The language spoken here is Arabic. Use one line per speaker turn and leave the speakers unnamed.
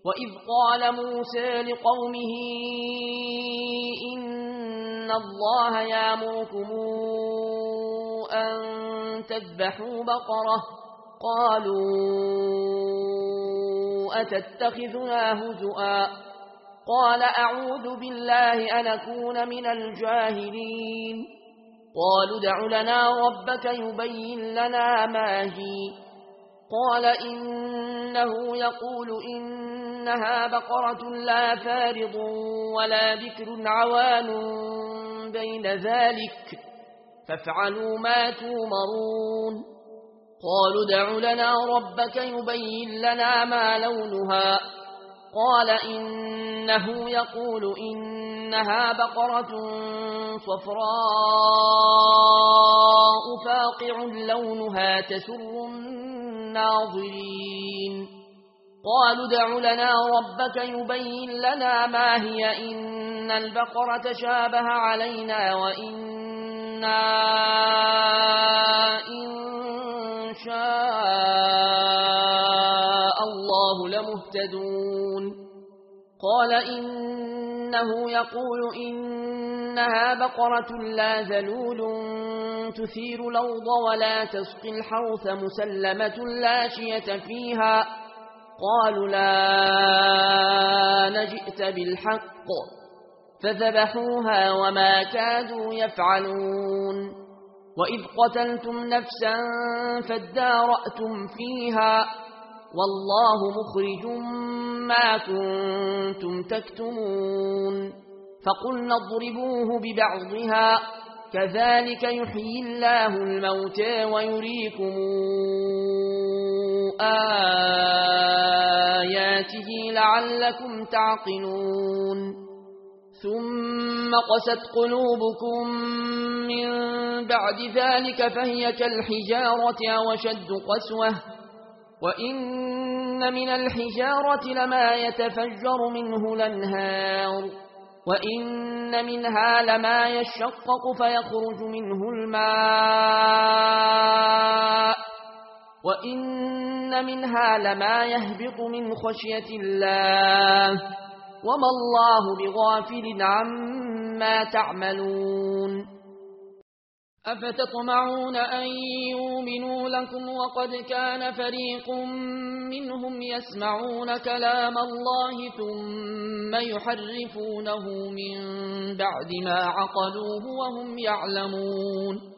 وإذ قال موسى لقومه إن الله يأمركم أن تذبحوا بقرة قالوا أتتخذنا هزؤا قال أعوذ بالله أن أكون من الجاهلين قالوا ادع لنا ربك يبين لنا ما هي قال إنه يقول إنها بقرة لا فارض ولا بكر عوان بين ذلك فافعلوا ما تومرون قالوا ادع لنا ربك يبين لنا ما لونها قال إنه يقول إنها بقرة صفراء فاقع لونها تسر الناظرين قالوا ادع لنا ربك يبين لنا ما هي إن البقرة شابه علينا وإنا إن شاء الله لمهتدون قال إنه يقول إنها بقرة لا ذلول تثير الأرض ولا تسقي الحرث مسلمة لا شية فيها قالوا لا نجئت بالحق فذبحوها وما كادوا يفعلون وإذ قتلتم نفسا فادارأتم فيها والله مخرج ما كنتم تكتمون فقلنا اضربوه ببعضها كذلك يحيي الله الموتى ويريكم آياته لعلكم تعقلون ثم قست قلوبكم من بعد ذلك فهي كالحجارة أو أشد قسوة وإن من الحجارة لما يتفجر منه الأنهار وإن منها لما يشقق فيخرج منه الماء وإن منها لما يهبط من خشية الله وما الله بغافل عما تعملون أفتطمعون أن يؤمنوا لكم وقد كان فريق منهم يسمعون كلام الله ثم يحرفونه من بعد ما عقلوه وهم يعلمون